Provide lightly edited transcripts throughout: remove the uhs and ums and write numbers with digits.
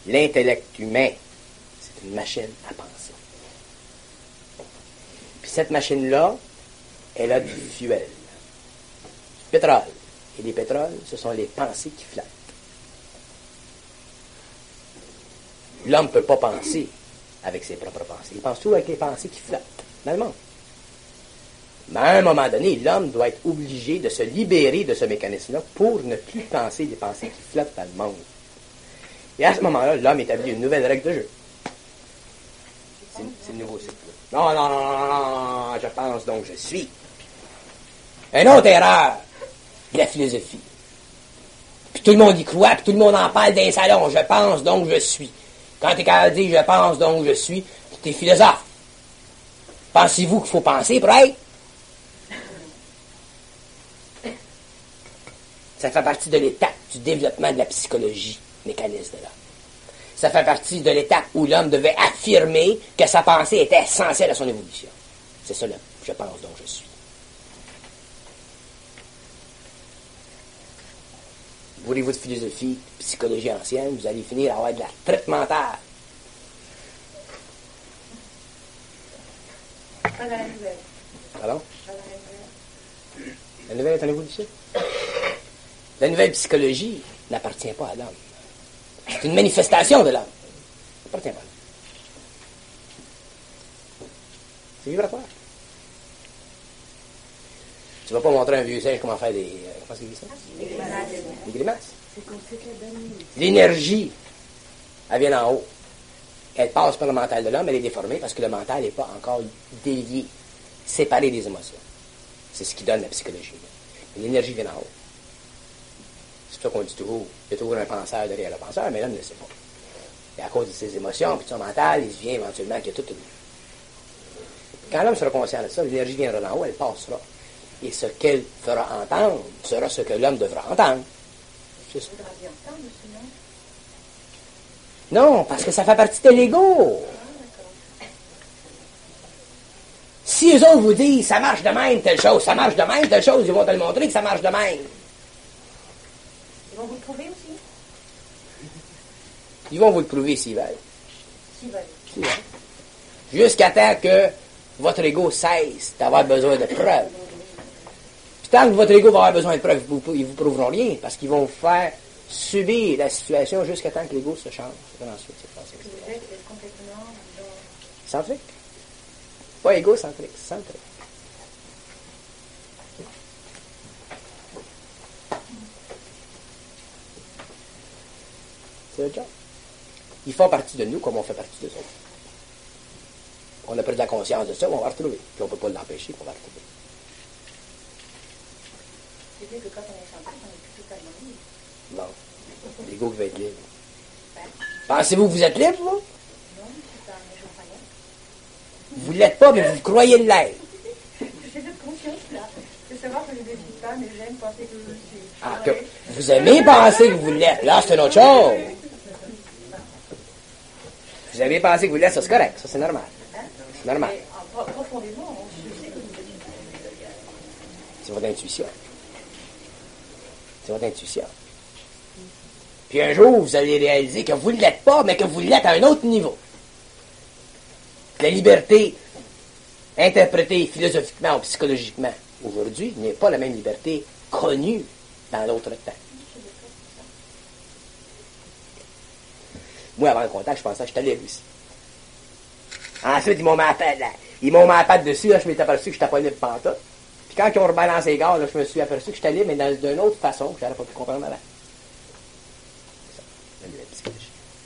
L'intellect humain, c'est une machine à penser. Puis cette machine-là, elle a du fuel, du pétrole. Et les pétroles, ce sont les pensées qui flottent. L'homme ne peut pas penser avec ses propres pensées. Il pense tout avec les pensées qui flottent dans le monde. Mais à un moment donné, l'homme doit être obligé de se libérer de ce mécanisme-là pour ne plus penser des pensées qui flottent dans le monde. Et à ce moment-là, l'homme établit une nouvelle règle de jeu. C'est nouveau, c'est non, non, non, non, non, je pense donc je suis. Une autre erreur de la philosophie. Puis tout le monde y croit, puis tout le monde en parle dans les salons. Je pense donc je suis. Quand t'es capable de dire je pense donc je suis, t'es philosophe. Pensez-vous qu'il faut penser pour être? Ça fait partie de l'étape du développement de la psychologie mécanisme de l'homme. Ça fait partie de l'étape où l'homme devait affirmer que sa pensée était essentielle à son évolution. C'est ça, là, je pense donc je suis. Voulez-vous de philosophie, psychologie ancienne, vous allez finir à avoir de la traite mentale. Pas dans la nouvelle. Pardon? Pas dans la nouvelle. La nouvelle est en évolution. La nouvelle psychologie n'appartient pas à l'homme. C'est une manifestation de l'homme. Ça n'appartient pas à l'homme. C'est vibratoire. Tu ne vas pas montrer à un vieux singe comment faire des... comment c'est dit ça? Des grimaces. L'énergie, elle vient d'en haut. Elle passe par le mental de l'homme, elle est déformée parce que le mental n'est pas encore délié, séparé des émotions. C'est ce qui donne la psychologie. L'énergie vient d'en haut. C'est ça qu'on dit toujours. Il y a toujours un penseur derrière le penseur, mais l'homme ne le sait pas. Et à cause de ses émotions, puis de son mental, il se vient éventuellement qu'il y a toute une... Quand l'homme sera conscient de ça, l'énergie viendra d'en haut, elle passera. Et ce qu'elle fera entendre sera ce que l'homme devra entendre. C'est ça. Non, parce que ça fait partie de l'ego. Si eux autres vous disent, ça marche de même, telle chose, ça marche de même, telle chose, ils vont te le montrer que ça marche de même. Ils vont vous le prouver aussi? Ils vont vous le prouver s'ils veulent. S'ils veulent. S'ils veulent. Jusqu'à temps que votre ego cesse d'avoir besoin de preuves. Puis tant que votre ego va avoir besoin de preuves, ils vous prouveront rien, parce qu'ils vont vous faire subir la situation jusqu'à temps que l'ego se change. Ensuite, Vous êtes complètement centrique. Pas égocentrique, centrique. C'est le job. Ils font partie de nous comme on fait partie d'eux autres. On a pris de la conscience de ça, on va le retrouver. Puis on ne peut pas l'empêcher, on va le retrouver. C'est-à-dire que quand on est centré, on est plus totalement libre. Non. L'ego qui va être libre. Pensez-vous que vous êtes libre, vous? Non, c'est pas un jour pareil. Vous ne l'êtes pas, mais vous croyez l'être. J'ai cette conscience-là, de savoir que je ne décide pas, mais j'aime penser que je le suis. Ah, que vous aimez penser que vous l'êtes. Là, c'est une autre chose. Vous avez pensé que vous l'êtes, ça c'est correct. Ça, c'est normal. C'est normal. Mais profondément, je sais que vous êtes. C'est votre intuition. C'est votre intuition. Puis un jour, vous allez réaliser que vous ne l'êtes pas, mais que vous l'êtes à un autre niveau. La liberté, interprétée philosophiquement ou psychologiquement, aujourd'hui, n'est pas la même liberté connue dans l'autre temps. Moi, avant le contact, je pensais que j'étais libre ici. Ensuite, ils m'ont mis la patte dessus, là, je m'étais aperçu que je n'étais pas libre pantoute. Puis quand ils ont rebalancé les gars, là, je me suis aperçu que j'étais libre, mais d'une autre façon que je n'aurais pas pu comprendre avant. C'est ça, la nouvelle psychologie.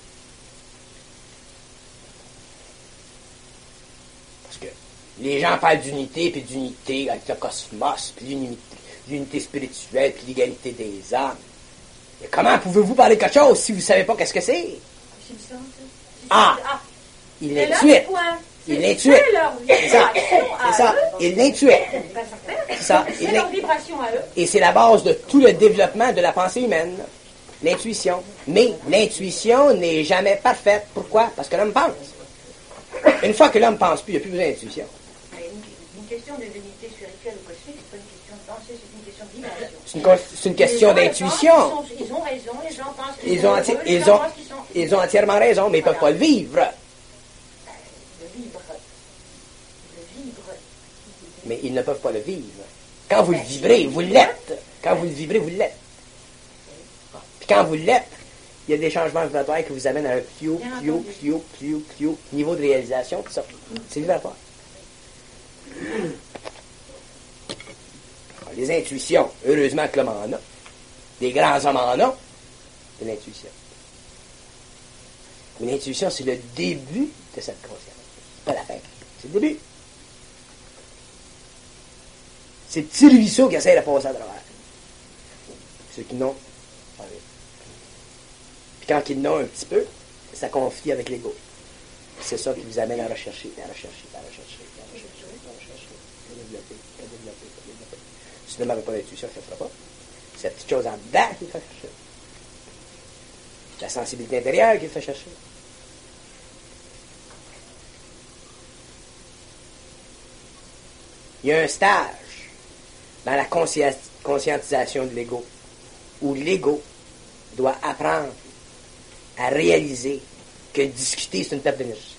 Parce que les gens parlent d'unité, puis d'unité avec le cosmos, puis l'unité spirituelle, puis l'égalité des hommes. Et comment pouvez-vous parler de quelque chose si vous ne savez pas qu'est-ce que c'est? Ah! Il l'intuait. Il l'intuait. C'est ça. C'est ça. Il l'intuait. C'est ça. C'est leur vibration à eux. Et c'est la base de tout le développement de la pensée humaine. L'intuition. Mais l'intuition n'est jamais parfaite. Pourquoi? Parce que l'homme pense. Une fois que l'homme ne pense plus, il n'y a plus besoin d'intuition. Une question de l'unité spirituelle ou cosmique, c'est pas une question de pensée, c'est une question de vibration. C'est une question d'intuition. Ils ont raison, les gens pensent qu'ils sont heureux, les gens pensent qu'ils sont Ils ont entièrement raison, mais ils ne peuvent pas le vivre. Mais ils ne peuvent pas le vivre. Quand vous le vibrez, vous l'êtes. Quand vous le vibrez, vous l'êtes. Puis quand vous l'êtes, il y a des changements vibratoires qui vous amènent à un plus haut niveau de réalisation, tout ça. C'est vibratoire. Alors, les intuitions, heureusement que l'homme en a. Les grands hommes en ont. C'est l'intuition. Mais l'intuition, c'est le début de cette conscience. Pas la fin. C'est le début. C'est le petit ruisseau qui essaie de passer à travers. Ceux qui n'ont, pas vu. Puis quand ils n'ont un petit peu, ça conflit avec l'ego. C'est ça qui vous amène à rechercher, à développer. Si l'homme n'avait pas d'intuition, il ne le fera pas. C'est la petite chose en dedans qui le fait chercher. La sensibilité intérieure qui le fait chercher. Il y a un stage dans la conscientisation de l'ego où l'ego doit apprendre à réaliser que discuter, c'est une perte d'énergie.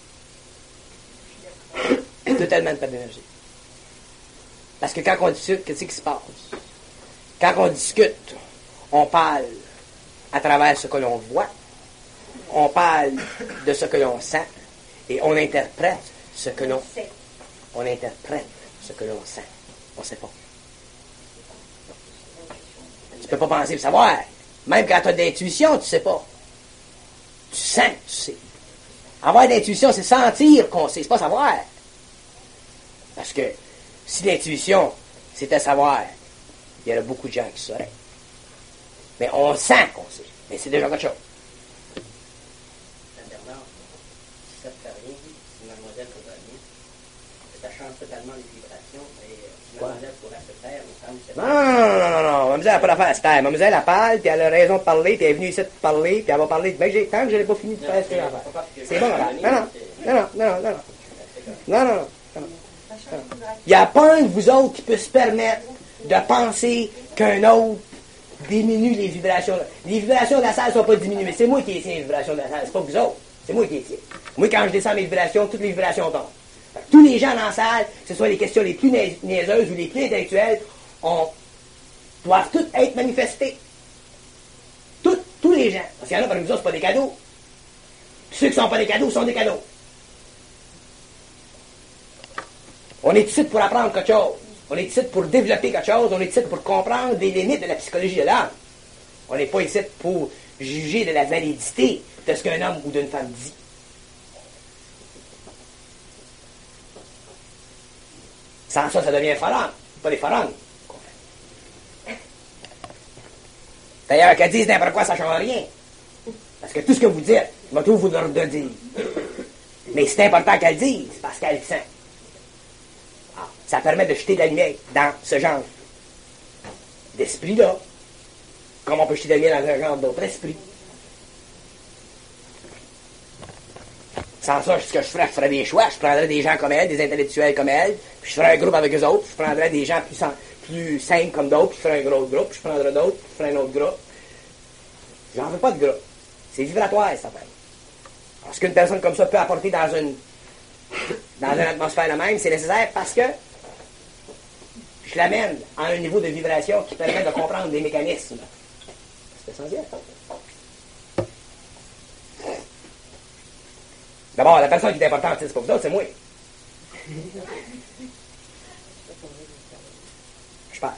Totalement une perte d'énergie. Parce que quand on discute, qu'est-ce qui se passe? Quand on discute, on parle à travers ce que l'on voit, on parle de ce que l'on sent, et on interprète ce que l'on sait. On interprète ce que l'on sent. On ne sait pas. Tu ne peux pas penser pour savoir. Même quand tu as de l'intuition, tu ne sais pas. Tu sens, tu sais. Avoir de l'intuition, c'est sentir qu'on sait, c'est pas savoir. Parce que si l'intuition, c'était savoir, il y aurait beaucoup de gens qui sauraient. Mais on sent qu'on sait. Mais c'est déjà quelque chose. Bernard, si ça ne fait rien, si mademoiselle Courtney, ça change totalement les vibrations, et si mademoiselle pourrait se taire, il me semble que c'est... Non. Mademoiselle n'a pas d'affaire à se taire. Mademoiselle, elle parle, puis elle a raison de parler, puis elle est venue ici de parler, puis elle va parler. Ben, tant que je n'ai pas fini de faire ce que j'ai à faire. C'est bon, madame. Non. Il n'y a pas un de vous autres qui peut se permettre de penser qu'un autre diminue les vibrations. Les vibrations de la salle ne sont pas diminuées. C'est moi qui ai les vibrations de la salle, c'est pas vous autres. C'est moi qui ai tiens. Moi, quand je descends mes vibrations, toutes les vibrations tombent. Tous les gens dans la salle, que ce soit les questions les plus niaiseuses ou les plus intellectuelles, doivent toutes être manifestées. Tous les gens. Parce qu'il y en a parmi vous autres, c'est pas des cadeaux. Puis ceux qui ne sont pas des cadeaux sont des cadeaux. On est ici pour apprendre quelque chose. On est ici pour développer quelque chose. On est ici pour comprendre des limites de la psychologie de l'homme. On n'est pas ici pour juger de la validité de ce qu'un homme ou d'une femme dit. Sans ça, ça devient un forum. Pas des forums. D'ailleurs, qu'elles disent n'importe quoi, ça ne change rien. Parce que tout ce que vous dites, je vais tout vous leur dire. Mais c'est important qu'elles disent, parce qu'elles le sentent. Ça permet de jeter de la lumière dans ce genre d'esprit-là. Comme on peut jeter de la lumière dans un genre d'autre esprit. Sans ça, ce que je ferais des choix. Je prendrais des gens comme elle, des intellectuels comme elle, puis je ferais un groupe avec eux autres. Je prendrais des gens plus simples comme d'autres, puis je ferais un gros groupe, puis je prendrais d'autres, puis je ferais un autre groupe. J'en veux pas de groupe. C'est vibratoire, ça fait. Alors, ce qu'une personne comme ça peut apporter dans une atmosphère la même, c'est nécessaire parce que je l'amène à un niveau de vibration qui permet de comprendre des mécanismes. C'est essentiel. D'abord, la personne qui est importante, c'est pas vous autres, c'est moi. Je parle.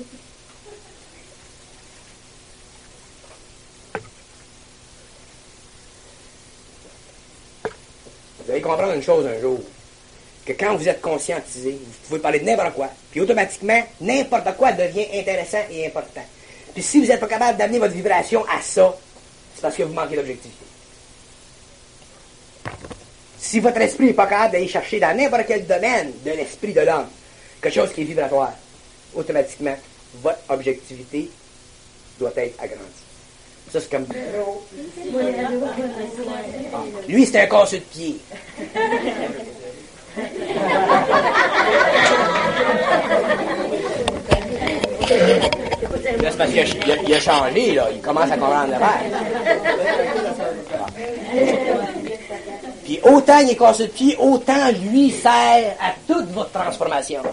Vous allez comprendre une chose un jour, que quand vous êtes conscientisé, vous pouvez parler de n'importe quoi, puis automatiquement, n'importe quoi devient intéressant et important. Puis si vous n'êtes pas capable d'amener votre vibration à ça, c'est parce que vous manquez d'objectivité. Si votre esprit n'est pas capable d'aller chercher dans n'importe quel domaine de l'esprit de l'homme quelque chose qui est vibratoire, automatiquement, votre objectivité doit être agrandie. Ça, c'est comme... Lui, c'est un casseux de pied. Là, c'est parce qu'il a changé, là. Il commence à comprendre l'affaire. Puis autant il est cassé de pied, autant lui sert à toute votre transformation.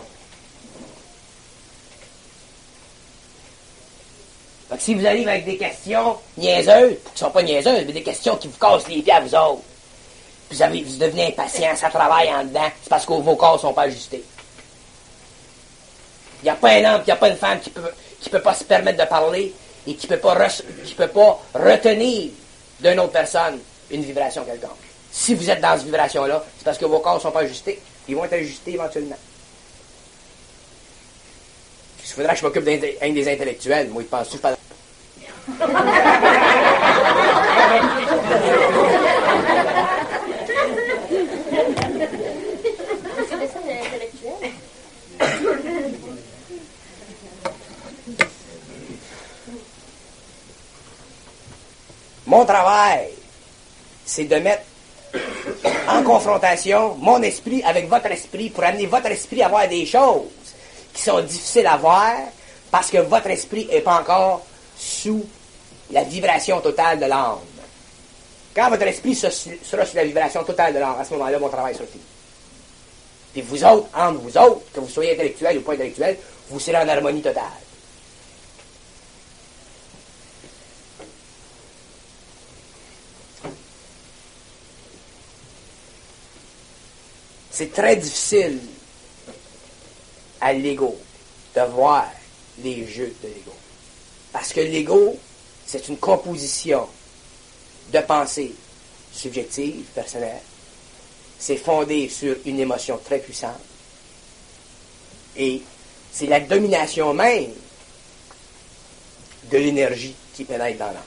Fait que si vous arrivez avec des questions niaiseuses, qui ne sont pas niaiseuses, mais des questions qui vous cassent les pieds à vous autres, puis vous devenez impatient, ça travaille en dedans, c'est parce que vos corps ne sont pas ajustés. Il n'y a pas un homme, il n'y a pas une femme qui peut pas se permettre de parler et qui peut pas retenir d'une autre personne une vibration quelconque. Si vous êtes dans cette vibration-là, c'est parce que vos corps ne sont pas ajustés. Ils vont être ajustés éventuellement. Il faudra que je m'occupe d'un des intellectuels. Moi, il pense tout pas. Mon travail, c'est de mettre en confrontation mon esprit avec votre esprit pour amener votre esprit à voir des choses qui sont difficiles à voir parce que votre esprit n'est pas encore sous la vibration totale de l'âme. Quand votre esprit sera sous la vibration totale de l'âme, à ce moment-là, mon travail sera fini. Puis vous autres, entre vous autres, que vous soyez intellectuel ou pas intellectuel, vous serez en harmonie totale. C'est très difficile à l'ego de voir les jeux de l'ego. Parce que l'ego, c'est une composition de pensée subjective, personnelle. C'est fondé sur une émotion très puissante. Et c'est la domination même de l'énergie qui pénètre dans l'âme.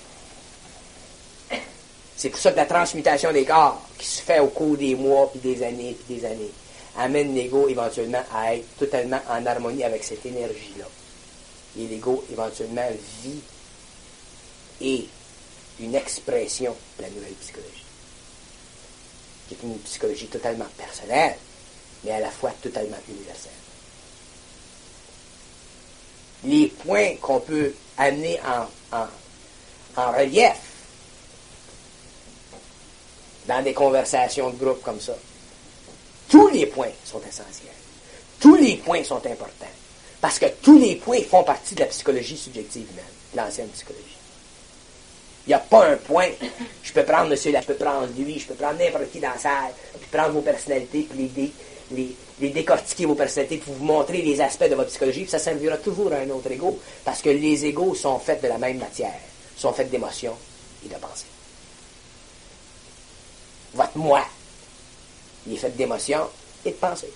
C'est pour ça que la transmutation des corps, qui se fait au cours des mois, puis des années, amène l'ego éventuellement à être totalement en harmonie avec cette énergie-là. Et l'ego éventuellement vit et une expression de la nouvelle psychologie, qui est une psychologie totalement personnelle, mais à la fois totalement universelle. Les points qu'on peut amener en relief dans des conversations de groupe comme ça, tous les points sont essentiels. Tous les points sont importants. Parce que tous les points font partie de la psychologie subjective humaine, l'ancienne psychologie. Il n'y a pas un point. Je peux prendre monsieur là, je peux prendre lui, je peux prendre n'importe qui dans la salle, puis prendre vos personnalités, puis les décortiquer vos personnalités, puis vous montrer les aspects de votre psychologie, puis ça servira toujours à un autre ego, parce que les égos sont faits de la même matière, sont faits d'émotions et de pensées. Votre moi, il est fait d'émotions et de pensées.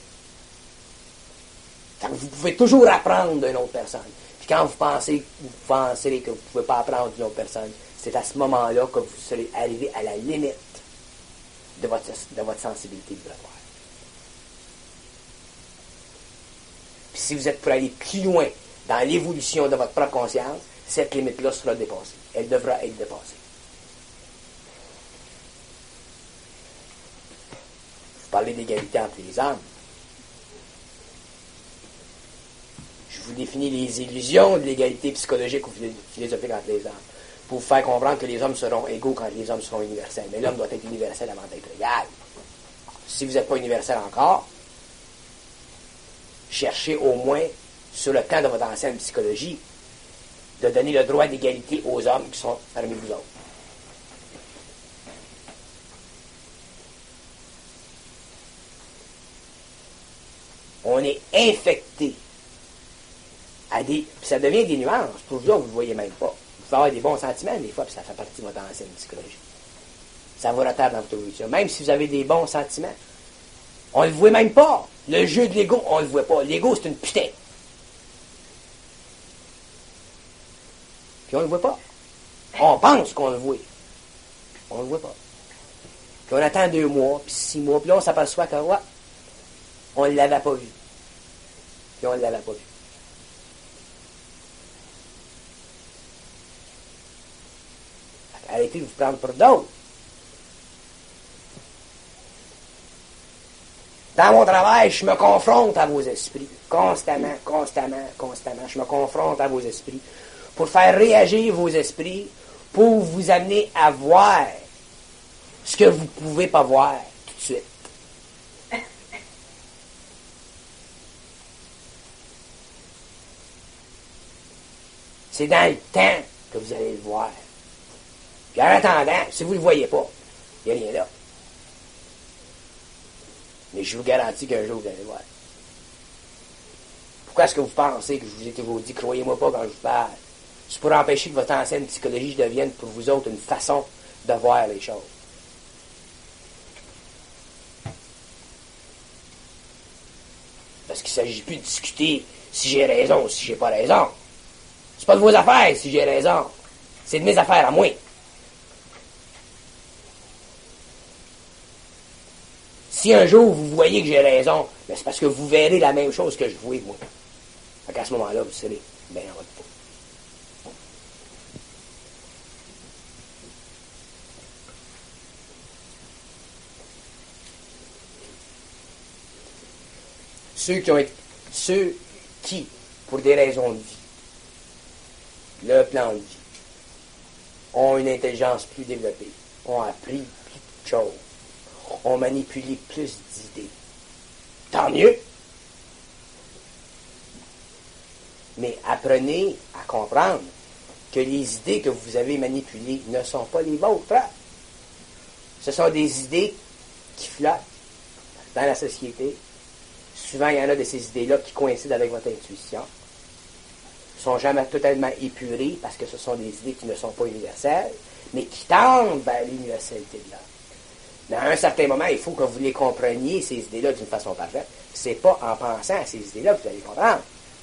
Vous pouvez toujours apprendre d'une autre personne. Puis quand vous pensez que vous ne pouvez pas apprendre d'une autre personne, c'est à ce moment-là que vous serez arrivé à la limite de votre sensibilité vibratoire. Puis si vous êtes pour aller plus loin dans l'évolution de votre propre conscience, cette limite-là sera dépassée. Elle devra être dépassée. Parler d'égalité entre les hommes. Je vous définis les illusions de l'égalité psychologique ou philosophique entre les hommes, pour vous faire comprendre que les hommes seront égaux quand les hommes seront universels. Mais l'homme doit être universel avant d'être égal. Si vous n'êtes pas universel encore, cherchez au moins, sur le plan de votre ancienne psychologie, de donner le droit d'égalité aux hommes qui sont parmi vous autres. On est infecté à des... Ça devient des nuances. Pour vous autres, vous ne le voyez même pas. Vous pouvez avoir des bons sentiments des fois, puis ça fait partie de votre ancienne psychologie. Ça vous retarde dans votre évolution. Même si vous avez des bons sentiments, on ne le voit même pas. Le jeu de l'ego, on ne le voit pas. L'ego, c'est une putain. Puis on ne le voit pas. On pense qu'on le voit. On ne le voit pas. Puis on attend 2 mois, puis 6 mois, puis là, on s'aperçoit que, ouais, on ne l'avait pas vu. Puis on ne l'avait pas vu. Arrêtez de vous prendre pour d'autres. Dans mon travail, je me confronte à vos esprits. Constamment. Je me confronte à vos esprits. Pour faire réagir vos esprits, pour vous amener à voir ce ce que vous ne pouvez pas voir tout de suite. C'est dans le temps que vous allez le voir. Puis en attendant, si vous ne le voyez pas, il n'y a rien là. Mais je vous garantis qu'un jour, vous allez le voir. Pourquoi est-ce que vous pensez que je vous ai toujours dit, croyez-moi pas quand je vous parle? C'est pour empêcher que votre ancienne psychologie devienne pour vous autres une façon de voir les choses. Parce qu'il ne s'agit plus de discuter si j'ai raison ou si j'ai pas raison. C'est pas de vos affaires si j'ai raison. C'est de mes affaires à moi. Si un jour vous voyez que j'ai raison, ben c'est parce que vous verrez la même chose que je vois, moi. Fait qu'à ce moment-là, vous serez bien en votre peau. Ceux qui, pour des raisons de vie, le plan de vie, ont une intelligence plus développée, ont appris plus de choses, ont manipulé plus d'idées. Tant mieux. Mais apprenez à comprendre que les idées que vous avez manipulées ne sont pas les vôtres. Ce sont des idées qui flottent dans la société. Souvent, il y en a de ces idées-là qui coïncident avec votre intuition. Ne sont jamais totalement épurées parce que ce sont des idées qui ne sont pas universelles, mais qui tendent vers l'universalité de l'homme. Mais à un certain moment, il faut que vous les compreniez, ces idées-là, d'une façon parfaite. C'est pas en pensant à ces idées-là que vous allez comprendre.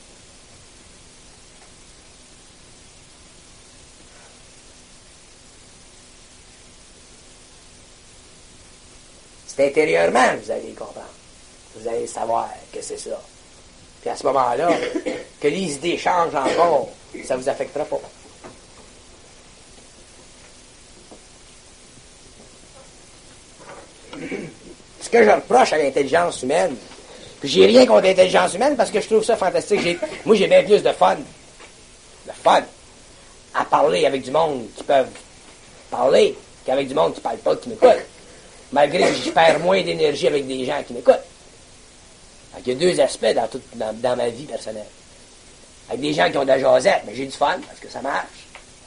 C'est intérieurement que vous allez les comprendre. Vous allez savoir que c'est ça. Puis à ce moment-là, que les idées changent encore, ça ne vous affectera pas. Ce que je reproche à l'intelligence humaine, puis j'ai rien contre l'intelligence humaine parce que je trouve ça fantastique. Moi, j'ai bien plus de fun. À parler avec du monde qui peuvent parler qu'avec du monde qui ne parle pas, qui m'écoute. Malgré que je perds moins d'énergie avec des gens qui m'écoutent. Il y a deux aspects dans ma vie personnelle. Avec des gens qui ont de la jasette, mais j'ai du fun parce que ça marche.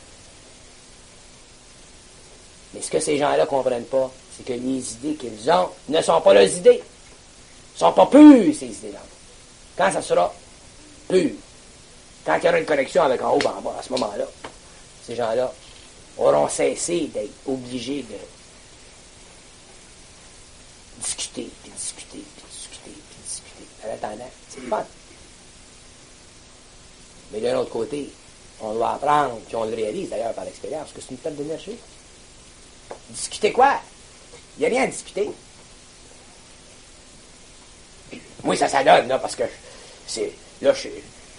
Mais ce que ces gens-là ne comprennent pas, c'est que les idées qu'ils ont ne sont pas leurs idées. Ne sont pas pures, ces idées-là. Quand ça sera pur, quand il y aura une connexion avec en haut et en bas, à ce moment-là, ces gens-là auront cessé d'être obligés de discuter, puis discuter, puis discuter, puis discuter. En attendant, c'est le fun. Mais d'un autre côté, on doit apprendre, puis on le réalise d'ailleurs par l'expérience, que c'est une perte d'énergie. Discuter quoi? Il n'y a rien à discuter. Moi, ça donne, là, parce que là, je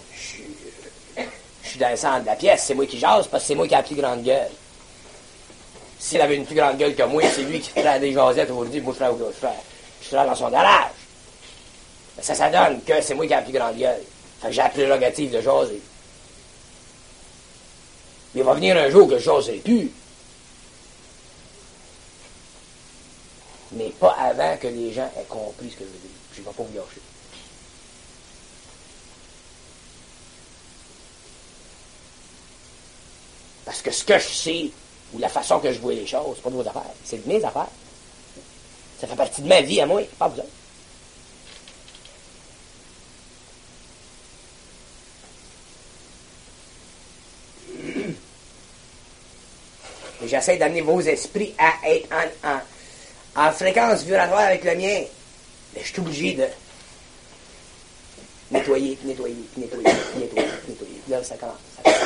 suis dans le centre de la pièce, c'est moi qui jase, parce que c'est moi qui ai la plus grande gueule. S'il avait une plus grande gueule que moi, c'est lui qui ferait des jasettes aujourd'hui, moi je serais dans son garage. Ça donne que c'est moi qui ai la plus grande gueule. Fait que j'ai la prérogative de jaser. Mais il va venir un jour que je jaserai plus. Mais pas avant que les gens aient compris ce que je veux dire. Je ne vais pas vous lâcher. Parce que ce que je sais, ou la façon que je vois les choses, c'est pas de vos affaires. C'est de mes affaires. Ça fait partie de ma vie à moi, pas vous autres. Et j'essaie d'amener vos esprits à être en fréquence vibratoire avec le mien. Mais je suis obligé de nettoyer. Là, ça commence.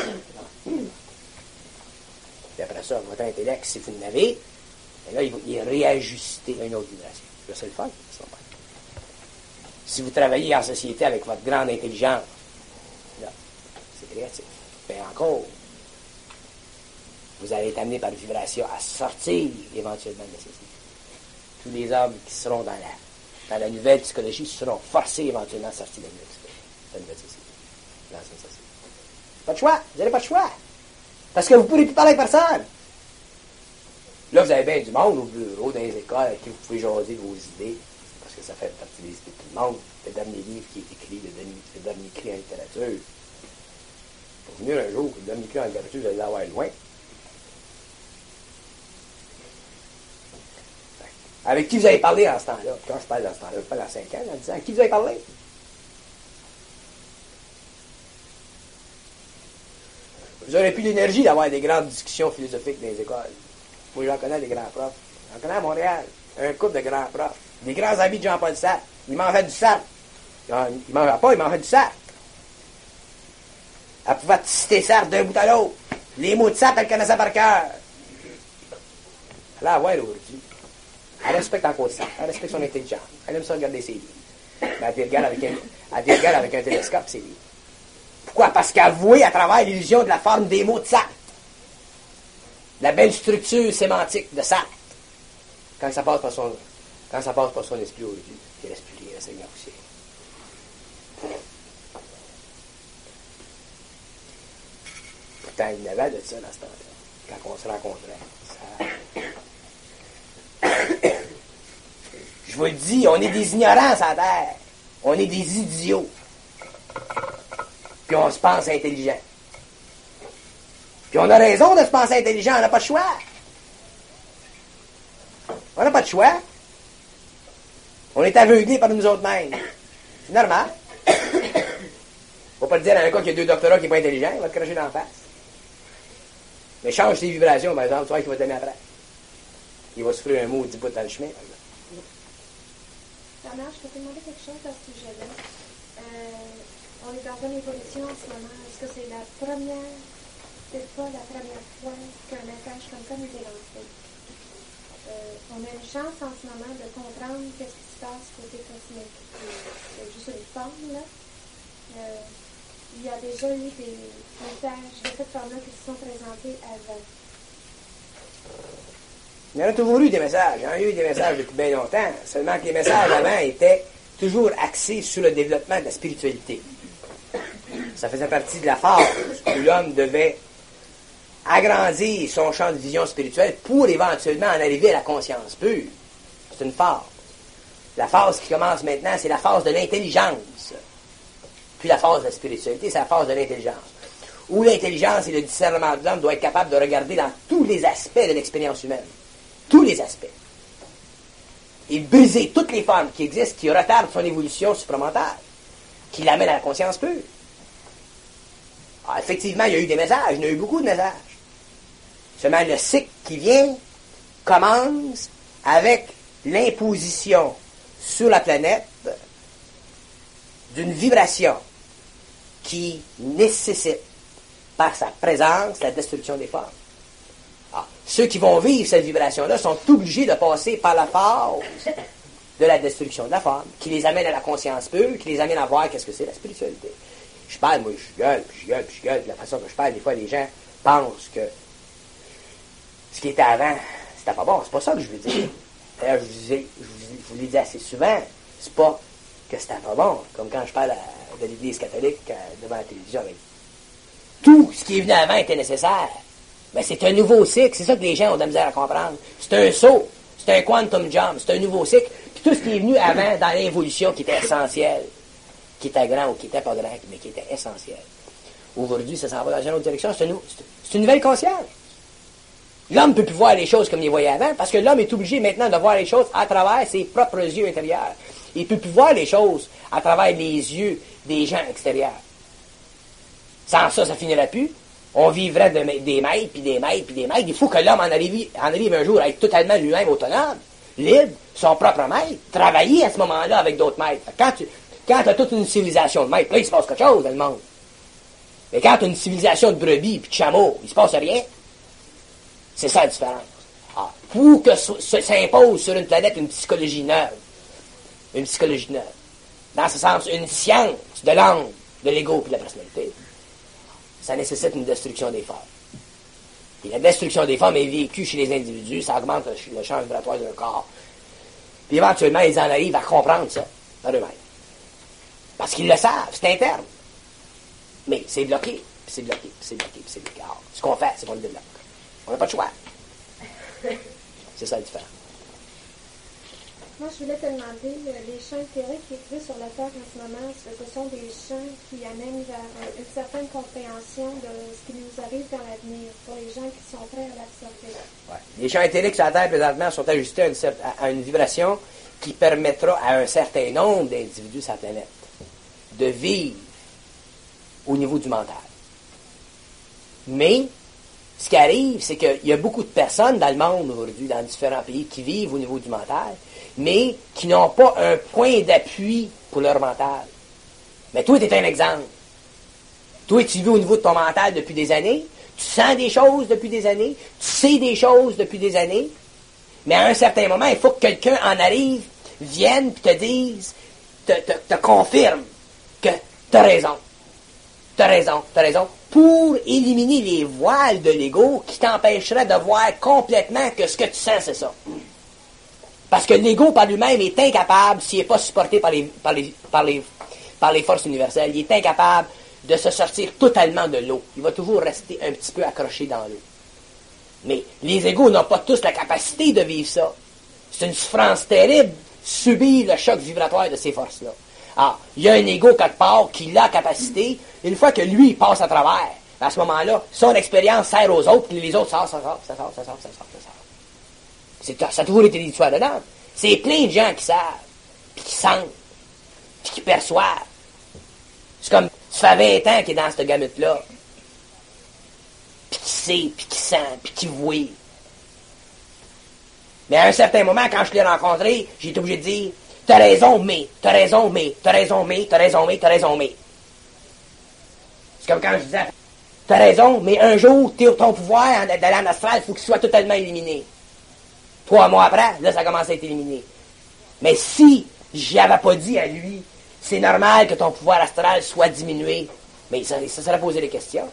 Puis après ça, votre intellect, si vous l'avez, là, il est réajusté à une autre vibration. Là, c'est le fun. Si vous travaillez en société avec votre grande intelligence, là, c'est créatif. Mais encore, vous allez être amené par vibration à sortir éventuellement de la société. Tous les hommes qui seront dans la nouvelle psychologie seront forcés éventuellement à sortir de la nouvelle société. L'ancienne société. Pas de choix. Vous n'avez pas de choix. Parce que vous ne pourrez plus parler avec personne. Là, vous avez bien du monde au bureau, dans les écoles, avec qui vous pouvez jaser vos idées, parce que ça fait partie des idées de tout le monde. Le dernier livre qui est écrit, le dernier écrit en littérature. Pour venir un jour, le dernier écrit en littérature, vous allez l'avoir loin. Avec qui vous avez parlé en ce temps-là? Quand je parle dans ce temps-là, pas dans 5 ans, dans 10 ans, avec qui vous avez parlé? Vous n'aurez plus l'énergie d'avoir des grandes discussions philosophiques dans les écoles. Moi, j'en connais des grands profs. J'en connais à Montréal. Un couple de grands profs. Des grands amis de Jean-Paul Sartre. Ils mangeaient du Sartre. Ils ne mangeaient pas, ils mangeaient du Sartre. Elle pouvait citer Sartre d'un bout à l'autre. Les mots de Sartre, elle connaissait par cœur. Elle a à voir aujourd'hui. Elle respecte encore Sartre. Elle respecte son intelligence. Elle aime ça regarder ses livres. Mais elle te regarde avec un télescope, ses livres. Pourquoi? Parce qu'elle voit à travers l'illusion de la forme des mots de Sartre. La belle structure sémantique de Sartre. Quand ça passe par son esprit aujourd'hui, il ne reste plus rien, Seigneur aussi. Pourtant, il y en avait de ça dans ce temps-là, quand on se rencontrait. Je vous le dis, on est des ignorants sur la terre. On est des idiots. Puis on se pense intelligent. Puis on a raison de se penser intelligent, on n'a pas de choix. On n'a pas de choix. On est aveuglés par nous autres mêmes. C'est normal. Il ne faut pas le dire à un gars qui a 2 doctorats qui n'est pas intelligent, il va te cracher dans la face. Mais change ses vibrations, par exemple, tu vois qu'il va t'aimer après. Il va souffrir un mot 10 bouts dans le chemin, par exemple. Bernard, je peux te demander quelque chose à ce sujet-là. On est dans une évolution en ce moment. Est-ce que c'est la première, c'est pas la première fois qu'un message comme ça nous est lancé? On a une chance en ce moment de comprendre qu'est-ce qui se passe côté cosmique. C'est juste une forme, là. Il y a déjà eu des messages de cette forme-là qui se sont présentés avant. Il y en a toujours eu des messages. Il y en a eu des messages depuis bien longtemps. Seulement que les messages avant étaient toujours axés sur le développement de la spiritualité. Ça faisait partie de la phase où l'homme devait agrandir son champ de vision spirituelle pour éventuellement en arriver à la conscience pure. C'est une phase. La phase qui commence maintenant, c'est la phase de l'intelligence. Puis la phase de la spiritualité, c'est la phase de l'intelligence. Où l'intelligence et le discernement de l'homme doivent être capables de regarder dans tous les aspects de l'expérience humaine. Tous les aspects. Et briser toutes les formes qui existent, qui retardent son évolution supplémentaire, qui l'amènent à la conscience pure. Alors, effectivement, il y a eu des messages, il y a eu beaucoup de messages. Seulement, le cycle qui vient commence avec l'imposition sur la planète d'une vibration qui nécessite, par sa présence, la destruction des formes. Alors, ceux qui vont vivre cette vibration-là sont obligés de passer par la phase de la destruction de la forme, qui les amène à la conscience pure, qui les amène à voir qu'est-ce que c'est la spiritualité. Je parle, moi, je gueule, puis je gueule, puis je gueule. De la façon que je parle, des fois, les gens pensent que ce qui était avant, c'était pas bon. C'est pas ça que je veux dire. D'ailleurs, je vous l'ai dit assez souvent, c'est pas que c'était pas bon. Comme quand je parle de l'Église catholique devant la télévision. Avec tout ce qui est venu avant était nécessaire. Mais c'est un nouveau cycle. C'est ça que les gens ont de la misère à comprendre. C'est un saut. C'est un quantum jump. C'est un nouveau cycle. Puis tout ce qui est venu avant dans l'évolution qui était essentiel, qui était grand ou qui était pas grand, mais qui était essentiel. Aujourd'hui, ça s'en va dans une autre direction. C'est une nouvelle conscience. L'homme ne peut plus voir les choses comme il les voyait avant, parce que l'homme est obligé maintenant de voir les choses à travers ses propres yeux intérieurs. Il ne peut plus voir les choses à travers les yeux des gens extérieurs. Sans ça, ça finirait plus. On vivrait des maîtres, puis des maîtres, puis des maîtres. Il faut que l'homme en arrive un jour à être totalement lui-même autonome, libre, son propre maître, travailler à ce moment-là avec d'autres maîtres. Quand tu as toute une civilisation de maîtres, là, il se passe quelque chose dans le monde. Mais quand tu as une civilisation de brebis puis de chameaux, il se passe rien. C'est ça la différence. Alors, pour que s'impose sur une planète une psychologie neuve, dans ce sens, une science de l'âme, de l'ego et de la personnalité, ça nécessite une destruction des formes. Et la destruction des formes est vécue chez les individus, ça augmente le champ vibratoire d'un corps. Puis éventuellement, ils en arrivent à comprendre ça par eux-mêmes. Parce qu'ils le savent, c'est interne. Mais c'est bloqué, puis c'est bloqué, puis c'est bloqué, puis c'est bloqué. Alors, ce qu'on fait, c'est qu'on le développe. On n'a pas de choix. C'est ça la différence. Moi, je voulais te demander, les champs théoriques qui existent sur la Terre en ce moment, est-ce que ce sont des champs qui amènent vers une certaine compréhension de ce qui nous arrive dans l'avenir, pour les gens qui sont prêts à l'absorber? Ouais. Les champs éthériques sur la Terre, présentement, sont ajustés à une vibration qui permettra à un certain nombre d'individus sur la planète de vivre au niveau du mental. Mais, ce qui arrive, c'est qu'il y a beaucoup de personnes dans le monde aujourd'hui, dans différents pays, qui vivent au niveau du mental, mais qui n'ont pas un point d'appui pour leur mental. Mais toi, tu es un exemple. Toi, tu vis au niveau de ton mental depuis des années, tu sens des choses depuis des années, tu sais des choses depuis des années, mais à un certain moment, il faut que quelqu'un en arrive, vienne et te dise, te confirme que tu as raison. Tu as raison, tu as raison. Pour éliminer les voiles de l'ego qui t'empêcheraient de voir complètement que ce que tu sens, c'est ça. Parce que l'ego par lui-même est incapable, s'il n'est pas supporté par les forces universelles, il est incapable de se sortir totalement de l'eau. Il va toujours rester un petit peu accroché dans l'eau. Mais les égos n'ont pas tous la capacité de vivre ça. C'est une souffrance terrible, subir le choc vibratoire de ces forces-là. Alors, il y a un ego quelque part qui a la capacité, une fois que lui il passe à travers, à ce moment-là, son expérience sert aux autres, puis les autres ça sort. Ça a toujours été l'histoire dedans. C'est plein de gens qui savent, puis qui sentent, puis qui perçoivent. C'est comme, ça fait 20 ans qu'il est dans cette gamut-là, puis qui sait, puis qui sent, puis qui voit. Mais à un certain moment, quand je l'ai rencontré, j'ai été obligé de dire, t'as raison, mais. C'est comme quand je disais, t'as raison, mais un jour, ton pouvoir d'aller en astral, il faut qu'il soit totalement éliminé. 3 mois après, là, ça commence à être éliminé. Mais si j'y avais pas dit à lui, c'est normal que ton pouvoir astral soit diminué, mais ça serait poser des questions.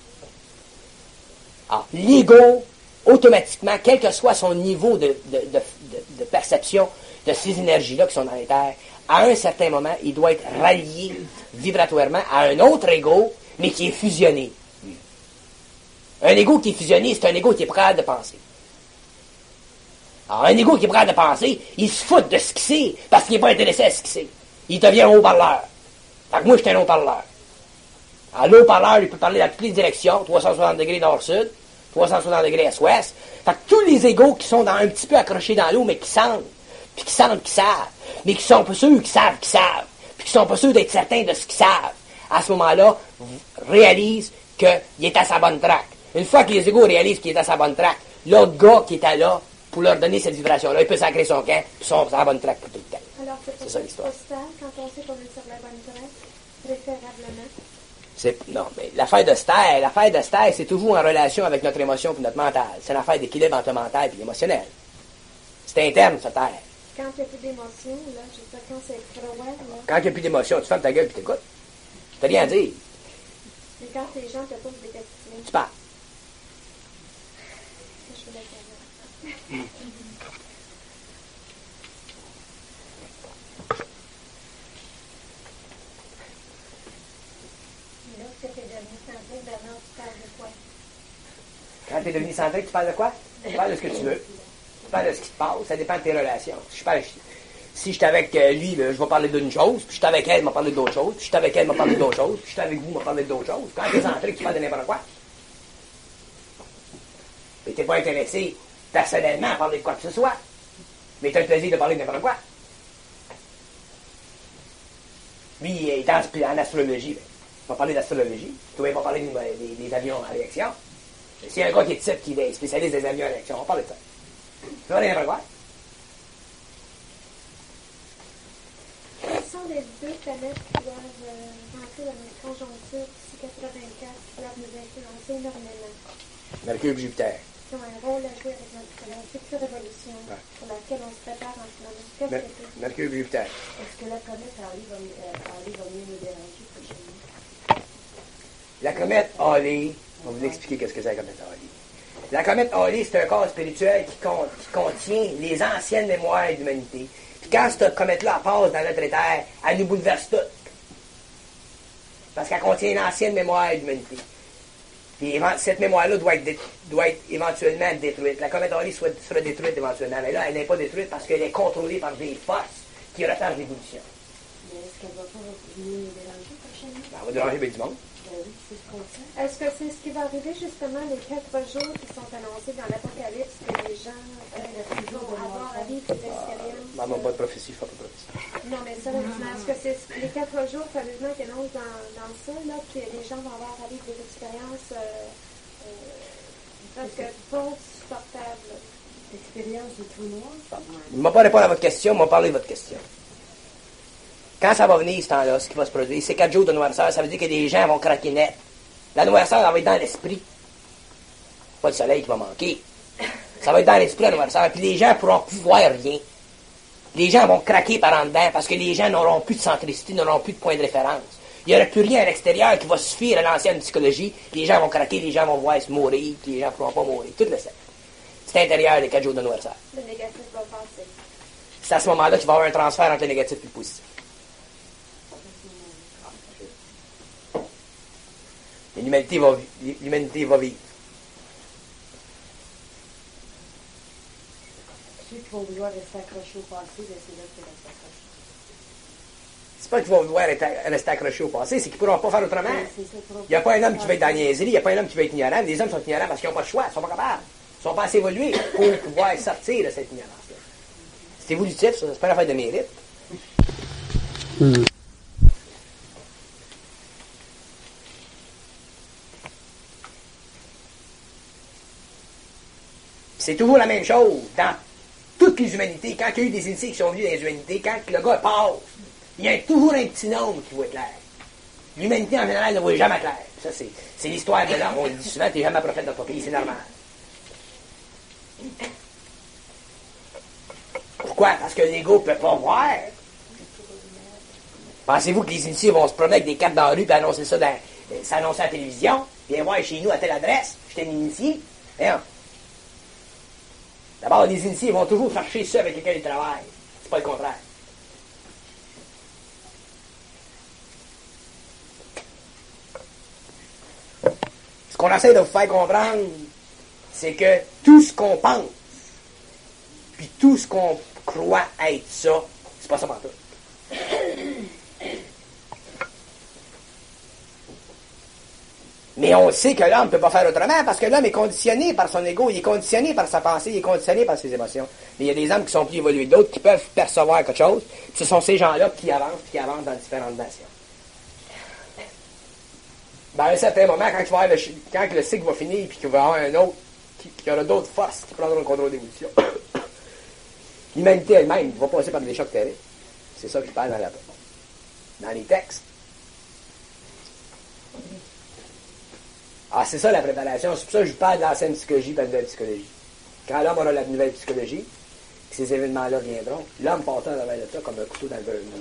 Alors, l'ego, automatiquement, quel que soit son niveau de perception de ces énergies-là qui sont dans les terres, à un certain moment, il doit être rallié vibratoirement à un autre ego, mais qui est fusionné. Un ego qui est fusionné, c'est un ego qui est prêt de penser. Alors, un ego qui est prêt de penser, il se fout de ce qu'il sait, parce qu'il n'est pas intéressé à ce qu'il sait. Il devient un haut-parleur. Fait que moi, je suis un haut-parleur. Alors, l'haut-parleur, il peut parler dans toutes les directions, 360 degrés nord-sud, 360 degrés est-ouest. Fait que tous les égos qui sont un petit peu accrochés dans l'eau, mais qui sentent, puis qui sentent qu'ils savent, mais qui sont pas sûrs qu'ils savent, puis qui sont pas sûrs d'être certains de ce qu'ils savent, à ce moment-là, réalisent qu'il est à sa bonne track. Une fois que les égos réalisent qu'il est à sa bonne track, l'autre gars qui était là, pour leur donner cette vibration-là, il peut sacrer son camp, puis ils sont à la bonne track pour tout le temps. Alors, c'est ça l'histoire. Quand on sait qu'on est sur la bonne track, préférablement. Non, mais l'affaire de Stère, c'est toujours en relation avec notre émotion et notre mental. C'est une affaire d'équilibre entre le mental et l'émotionnel. C'est interne, ça, Terre. Quand il n'y a plus d'émotion, là, je sais pas, quand c'est froid, là. Quand il n'y a plus d'émotion, tu fermes ta gueule et t'écoutes. T'as rien à dire. Mais quand les gens te posent des questions. Tu parles. Ça, je suis d'accord. Quand tu es devenu centrique, tu parles de quoi? Tu parles de ce que tu veux. Tu parles de ce qui te passe. Ça dépend de tes relations. Si je suis avec lui, je vais parler d'une chose, puis je suis avec elle, je vais parler d'autre chose, puis je suis avec elle, je vais parler d'autre chose, puis je suis avec vous, je vais parler d'autre chose. Quand tu es centrique, tu parles de n'importe quoi. Mais tu n'es pas intéressé personnellement à parler de quoi que ce soit. Mais tu as le plaisir de parler de n'importe quoi. Lui, il est en astrologie. On va parler d'astrologie. Tu ne vas pas parler des avions en réaction. S'il y a un gars qui est type, qui est spécialiste des avions en réaction, on va parler de ça. Tu vas n'importe quoi. Quelles sont les 2 planètes qui doivent rentrer dans notre conjoncture d'ici 84 qui doivent nous influencer énormément? Mercure et Jupiter. Qui ont un rôle à jouer avec notre future évolution pour laquelle on se prépare en ce moment. Qu'est-ce que c'est? Mercure et Jupiter. Est-ce que la comète Halley va venir nous déranger prochainement? La comète Halley, on va vous expliquer qu'est-ce que c'est la comète Halley. La comète Halley, c'est un corps spirituel qui contient les anciennes mémoires de l'humanité. Puis quand cette comète-là passe dans notre éther, elle nous bouleverse toutes. Parce qu'elle contient une ancienne mémoire de l'humanité. Puis cette mémoire-là doit être éventuellement détruite. La comète Halley sera détruite éventuellement, mais là, elle n'est pas détruite parce qu'elle est contrôlée par des forces qui retardent l'évolution. Mais est-ce qu'elle va pas venir nous déranger prochainement? Ben, on va déranger bien du monde. Ben oui, c'est ce qu'on sait. Est-ce que c'est ce qui va arriver justement les 4 jours qui sont annoncés dans l'Apocalypse, que les gens vont avoir à vivre des expériences? Maman, pas de prophétie, je fais pas de prophétie. Non, mais sérieusement, est-ce que c'est les 4 jours, sérieusement, qui annoncent dans ça, là, que les gens vont avoir à vivre des expériences presque pas supportables? L'expérience du trou noir? Je ne vais pas répondre à votre question, je vais parler de votre question. Quand ça va venir, ce temps-là, ce qui va se produire, c'est 4 jours de noirceur, ça veut dire que des gens vont craquer net. La noirceur, elle va être dans l'esprit. Pas le soleil qui va manquer. Ça va être dans l'esprit, la noirceur, puis les gens ne pourront plus voir rien. Les gens vont craquer par en dedans parce que les gens n'auront plus de centricité, n'auront plus de point de référence. Il n'y aura plus rien à l'extérieur qui va suffire à l'ancienne psychologie. Les gens vont craquer, les gens vont voir se mourir, puis les gens ne pourront pas mourir. Tout le sait. C'est intérieur, les 4 jours de noirceur. Le négatif va passer. C'est à ce moment-là qu'il va y avoir un transfert entre le négatif et le positif. Et l'humanité va vivre. Ceux qui vont vouloir rester accrochés au passé, ben c'est là qu'ils restent accrochés. C'est pas qu'ils vont vouloir rester accrochés au passé, c'est qu'ils ne pourront pas faire autrement. Ben, c'est ça, Il n'y a pas un homme qui va être dans la niaiserie, il n'y a pas un homme qui va être ignorant. Les hommes sont ignorants parce qu'ils n'ont pas de choix, ils ne sont pas capables. Ils ne sont pas assez évolués pour pouvoir sortir de cette ignorance-là. C'est évolutif, ça, c'est pas une affaire de mérite. C'est toujours la même chose dans toutes les humanités. Quand il y a eu des initiés qui sont venus dans les humanités, quand le gars passe, il y a toujours un petit nombre qui voit clair. L'humanité en général ne voit jamais clair. Ça, c'est l'histoire de l'homme. On le dit souvent, t'es jamais prophète dans ton pays, c'est normal. Pourquoi? Parce que l'ego ne peut pas voir. Pensez-vous que les initiés vont se promener avec des cartes dans la rue et annoncer ça, s'annoncer à la télévision? Viens voir chez nous à telle adresse, je t'ai un initié. Hein? D'abord, les initiés vont toujours chercher ceux avec lesquels ils travaillent. C'est pas le contraire. Ce qu'on essaie de vous faire comprendre, c'est que tout ce qu'on pense, puis tout ce qu'on croit être ça, c'est pas ça pour tout. Mais on sait que l'homme ne peut pas faire autrement parce que l'homme est conditionné par son ego, il est conditionné par sa pensée, il est conditionné par ses émotions. Mais il y a des hommes qui sont plus évolués que d'autres qui peuvent percevoir quelque chose. Ce sont ces gens-là qui avancent dans différentes nations. Ben, à un certain moment, quand le cycle va finir et qu'il va y avoir un autre, qu'il y aura d'autres forces qui prendront le contrôle d'évolution, l'humanité elle-même va passer par des chocs terribles. C'est ça qui parle dans les textes. Ah, c'est ça la préparation. C'est pour ça que je parle de l'ancienne psychologie et de la nouvelle psychologie. Quand l'homme aura la nouvelle psychologie, que ces événements-là viendront, l'homme portant dans de ça comme un couteau dans le beurre.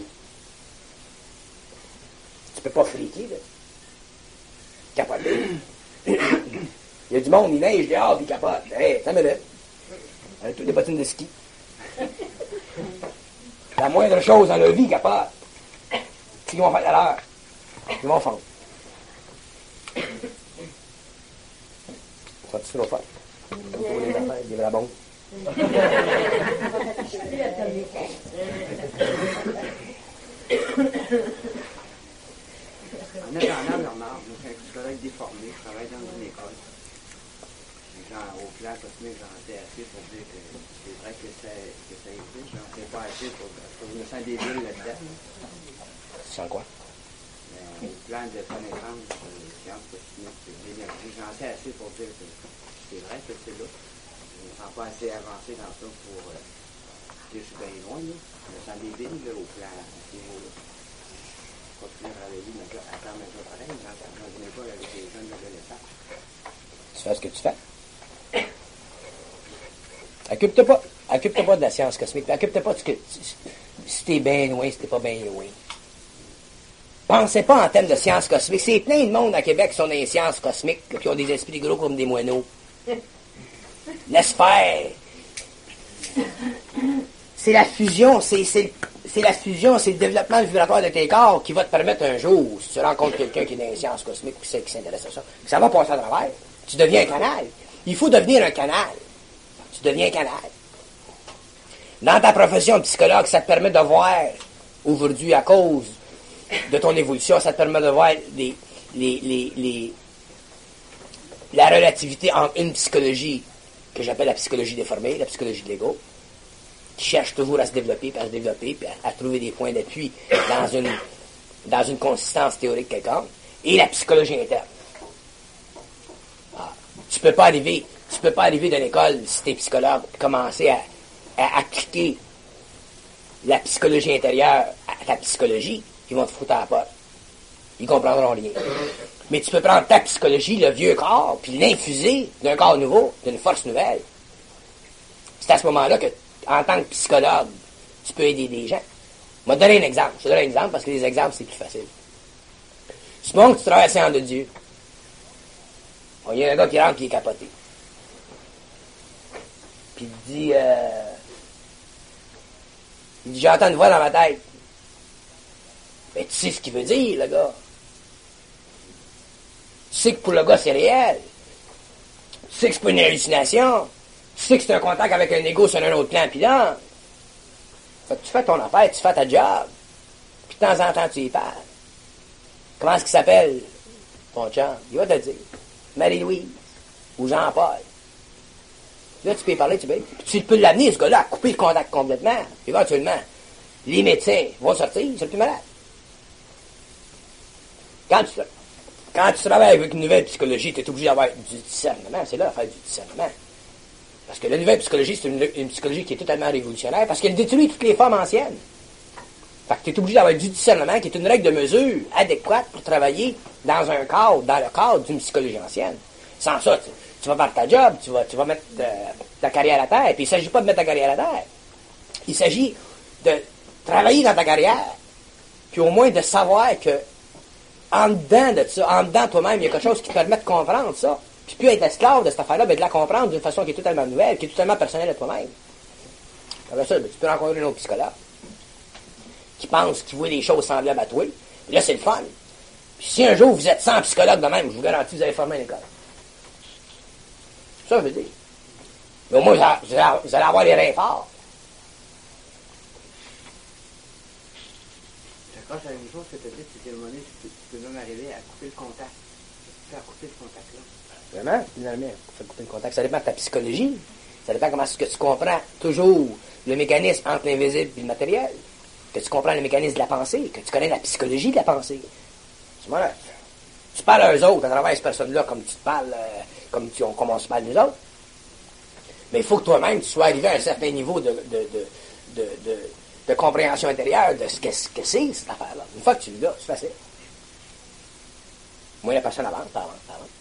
Tu peux pas friquer, là. Capoter. Il y a du monde, il neige dehors, puis il capote. Hé, t'as minute. Avec toutes les bottines de ski. La moindre chose dans leur vie, il capote. Ils vont faire à l'heure. Ils vont fondre. Ça tu vas faire. Pour les affaires, des vrais bons. En attendant, Bernard, je suis un psychologue déformé, je travaille dans une école. Genre, au plan cosmique, j'en sais assez pour dire que c'est vrai que ça existe, j'en sais pas assez pour que je me sens débile là-dedans. Tu sens quoi? Mais au plan de connaissance, sciences cosmiques, d'énergie, j'en sais assez pour dire que c'est vrai que c'est là. Je ne me sens pas assez avancé dans ça pour dire que je suis bien loin, là. Je me sens débile là, au plan à ce niveau-là. Continuer à travailler, mais là, attendre un peu pareil, dans une école avec des jeunes adolescents. Tu fais ce que tu fais. Occupe-toi pas de la science cosmique. Occupe-toi pas de ce que... Si t'es bien loin, si t'es pas bien loin. Pensez pas en termes de sciences cosmiques. C'est plein de monde à Québec qui sont dans les sciences cosmiques, qui ont des esprits gros comme des moineaux. Laisse faire. C'est la fusion, c'est c'est la fusion, c'est le développement vibratoire de tes corps qui va te permettre un jour, si tu rencontres quelqu'un qui est dans les sciences cosmiques ou qui s'intéresse à ça, que ça va passer à travers. Tu deviens un canal. Il faut devenir un canal. Tu deviens un canal. Dans ta profession de psychologue, ça te permet de voir, aujourd'hui, à cause de ton évolution, ça te permet de voir la relativité entre une psychologie que j'appelle la psychologie déformée, la psychologie de l'ego, qui cherche toujours à se développer, puis à trouver des points d'appui dans une consistance théorique quelconque, et la psychologie interne. Ah, tu peux pas arriver de l'école, si tu es psychologue, et commencer à appliquer la psychologie intérieure à ta psychologie, ils vont te foutre à la porte. Ils comprendront rien. Mais tu peux prendre ta psychologie, le vieux corps, puis l'infuser d'un corps nouveau, d'une force nouvelle. C'est à ce moment-là que, en tant que psychologue, tu peux aider des gens. Je vais te donner un exemple. Je te donne un exemple parce que les exemples, c'est plus facile. Supposons que tu travailles à Saint-Anne-de-Dieu. Il y a un gars qui rentre qui est capoté. Puis il dit, j'entends une voix dans ma tête. Mais tu sais ce qu'il veut dire, le gars. Tu sais que pour le gars, c'est réel. Tu sais que c'est pas une hallucination. Tu sais que c'est un contact avec un ego sur un autre plan, puis là. Fait que tu fais ton affaire, tu fais ta job. Puis de temps en temps, tu y parles. Comment est-ce qu'il s'appelle, ton chum? Il va te le dire. Marie-Louise. Ou Jean-Paul. Là, tu peux y parler, tu peux l'amener, ce gars-là, à couper le contact complètement. Éventuellement, les médecins vont sortir, ils sont plus malades. Quand tu travailles avec une nouvelle psychologie, tu es obligé d'avoir du discernement. C'est là l'affaire du discernement. Parce que la nouvelle psychologie, c'est une psychologie qui est totalement révolutionnaire, parce qu'elle détruit toutes les formes anciennes. Fait que tu es obligé d'avoir du discernement, qui est une règle de mesure adéquate pour travailler dans le cadre d'une psychologie ancienne. Sans ça, tu vas faire ta job, tu vas mettre ta carrière à terre. Puis il ne s'agit pas de mettre ta carrière à terre. Il s'agit de travailler dans ta carrière, puis au moins de savoir que en dedans de ça, en dedans de toi-même, il y a quelque chose qui te permet de comprendre ça. Puis plus être esclave de cette affaire-là, mais de la comprendre d'une façon qui est totalement nouvelle, qui est totalement personnelle à toi-même. Après ça, tu peux rencontrer un autre psychologue qui pense, qui voit des choses semblables à toi. Et là, c'est le fun. Puis si un jour vous êtes 100 psychologues de même, je vous garantis, vous allez former une école. C'est ça que je veux dire. Mais au moins, vous allez avoir les reins forts. J'accroche à une chose que tu as dit, c'est qu'à un moment donné, tu peux même arriver à couper le contact. Tu peux à couper ce contact-là. Vraiment, finalement, faut couper le contact. Ça dépend de ta psychologie. Ça dépend comment est-ce que tu comprends toujours le mécanisme entre l'invisible et le matériel. Que tu comprends le mécanisme de la pensée, que tu connais la psychologie de la pensée. Voilà. Tu parles à eux autres à travers ces personnes-là comme tu te parles, comme on se parle nous autres. Mais il faut que toi-même, tu sois arrivé à un certain niveau de compréhension intérieure de ce que c'est, cette affaire-là. Une fois que tu l'as, c'est facile. Moi, la personne avance, avance.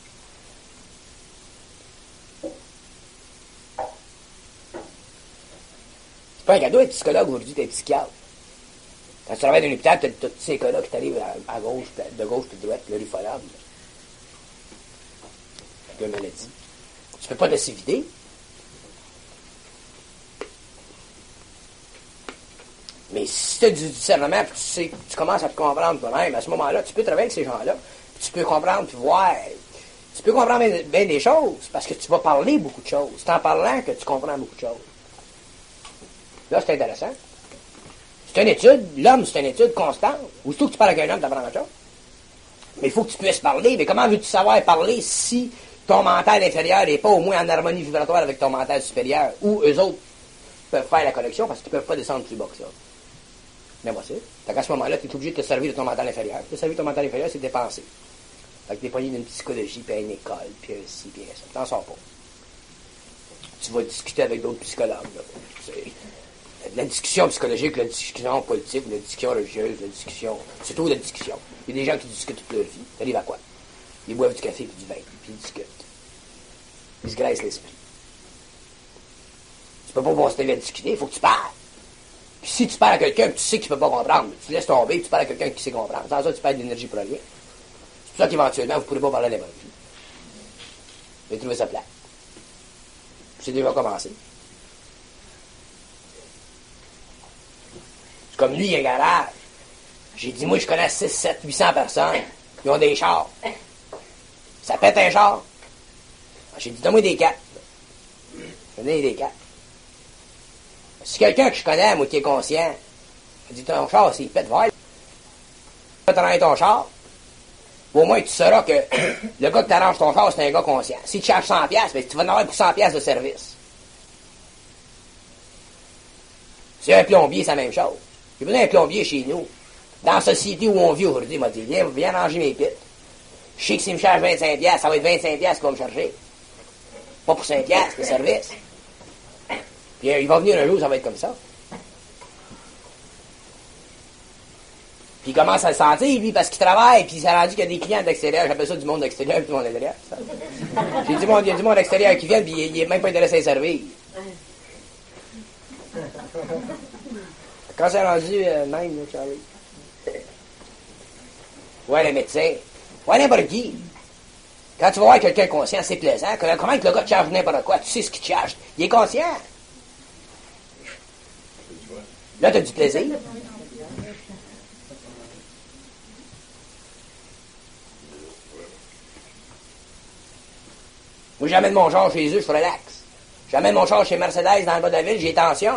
C'est pas un cadeau d'être psychologue aujourd'hui, d'être psychiatre. Quand tu travailles dans un hôpital, tu as tous ces cas-là qui t'arrivent à gauche, de gauche puis de droite, le rufolable. Avec une maladie. Tu peux pas te s'éviter. Mais si tu as du discernement, puis tu commences à te comprendre toi-même, à ce moment-là, tu peux travailler avec ces gens-là, puis tu peux comprendre, puis voir. Tu peux comprendre bien des choses, parce que tu vas parler beaucoup de choses. C'est en parlant que tu comprends beaucoup de choses. Là, c'est intéressant. C'est une étude, l'homme, c'est une étude constante. Aussitôt que tu parles avec un homme, tu apprends autre chose. Mais il faut que tu puisses parler. Mais comment veux-tu savoir parler si ton mental inférieur n'est pas au moins en harmonie vibratoire avec ton mental supérieur, ou eux autres peuvent faire la connexion parce qu'ils ne peuvent pas descendre plus bas que ça. Mais moi, c'est. Fait qu'à ce moment-là, tu es obligé de te servir de ton mental inférieur. Te servir de ton mental inférieur, c'est tes pensées. Fait que t'es poigné d'une psychologie, puis une école, puis un ci, puis un ça. T'en sors pas. Tu vas discuter avec d'autres psychologues. Là. La discussion psychologique, la discussion politique, la discussion religieuse, la discussion. C'est tout la discussion. Il y a des gens qui discutent toute leur vie. T'arrives à quoi? Ils boivent du café puis du vin, puis ils discutent. Ils se graissent l'esprit. Tu peux pas continuer à discuter, il faut que tu parles. Puis si tu parles à quelqu'un que tu sais qu'il ne peut pas comprendre, tu laisses tomber, tu parles à quelqu'un qui sait comprendre. Sans ça, tu perds de l'énergie pour rien. C'est pour ça qu'éventuellement, vous ne pourrez pas parler à n'importe qui. Vous allez trouver ça plat. C'est déjà commencé. Comme lui, il a un garage. J'ai dit, moi, je connais 6, 7, 800 personnes qui ont des chars. Ça pète un char. J'ai dit, donne-moi des 4. Je donne des 4. Si quelqu'un que je connais, moi, qui est conscient, il dit, ton char, s'il pète, va. Tu vas t'arranger ton char. Au moins, tu sauras que le gars qui t'arrange ton char, c'est un gars conscient. Si tu charges 100$, ben, tu vas en avoir pour 100$ de service. Si un plombier, c'est la même chose. J'ai besoin d'un plombier chez nous. Dans la société où on vit aujourd'hui, il m'a dit, viens ranger mes pites. Je sais que s'il me charge 25$, ça va être 25$ qu'il va me charger. Pas pour 5$, le service. Puis il va venir un jour, ça va être comme ça. Puis il commence à le sentir, lui, parce qu'il travaille, puis il s'est rendu qu'il y a des clients d'extérieur. J'appelle ça du monde d'extérieur, puis du monde d'intérieur. J'ai dit, il y a du monde d'extérieur qui vient, puis il n'est même pas intéressé à les servir. Quand c'est rendu, même, Charlie. Ouais, le médecin. Ouais, n'importe qui. Quand tu vas voir quelqu'un conscient, c'est plaisant. Comment que le gars te charge n'importe quoi? Tu sais ce qu'il te charge. Il est conscient. Là, tu as du plaisir. Moi, j'amène mon char chez eux, je relaxe. J'amène mon char chez Mercedes dans le bas de la ville, j'ai tension.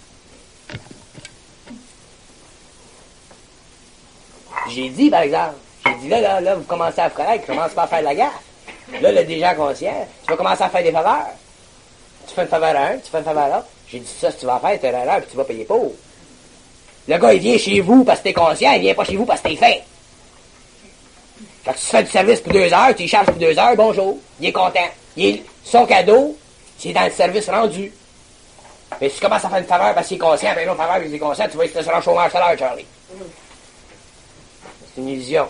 J'ai dit, par exemple, j'ai dit, là, vous commencez à vous connaître, je commence pas à faire de la gaffe. Là, des gens conscients, tu vas commencer à faire des faveurs. Tu fais une faveur à un, tu fais une faveur à l'autre. J'ai dit, ça, si tu vas faire, t'es erreur, puis tu vas payer pour. Le gars, il vient chez vous parce que t'es conscient, il vient pas chez vous parce que t'es fin. Quand tu fais du service pour 2 heures, tu y charges pour 2 heures, bonjour. Il est content. Son cadeau, c'est dans le service rendu. Mais si tu commences à faire une faveur parce qu'il est conscient, ben une autre faveur parce qu'il est conscient, tu vas être sur un chômage tout à l'heure, Charlie. C'est une illusion.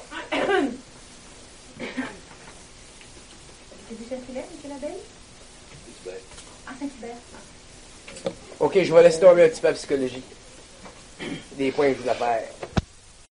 C'est du Saint-Hilaire, M. Labelle? Ah, Saint-Hubert. OK, je vais laisser tomber un petit peu la psychologie. Des points que je voulais faire.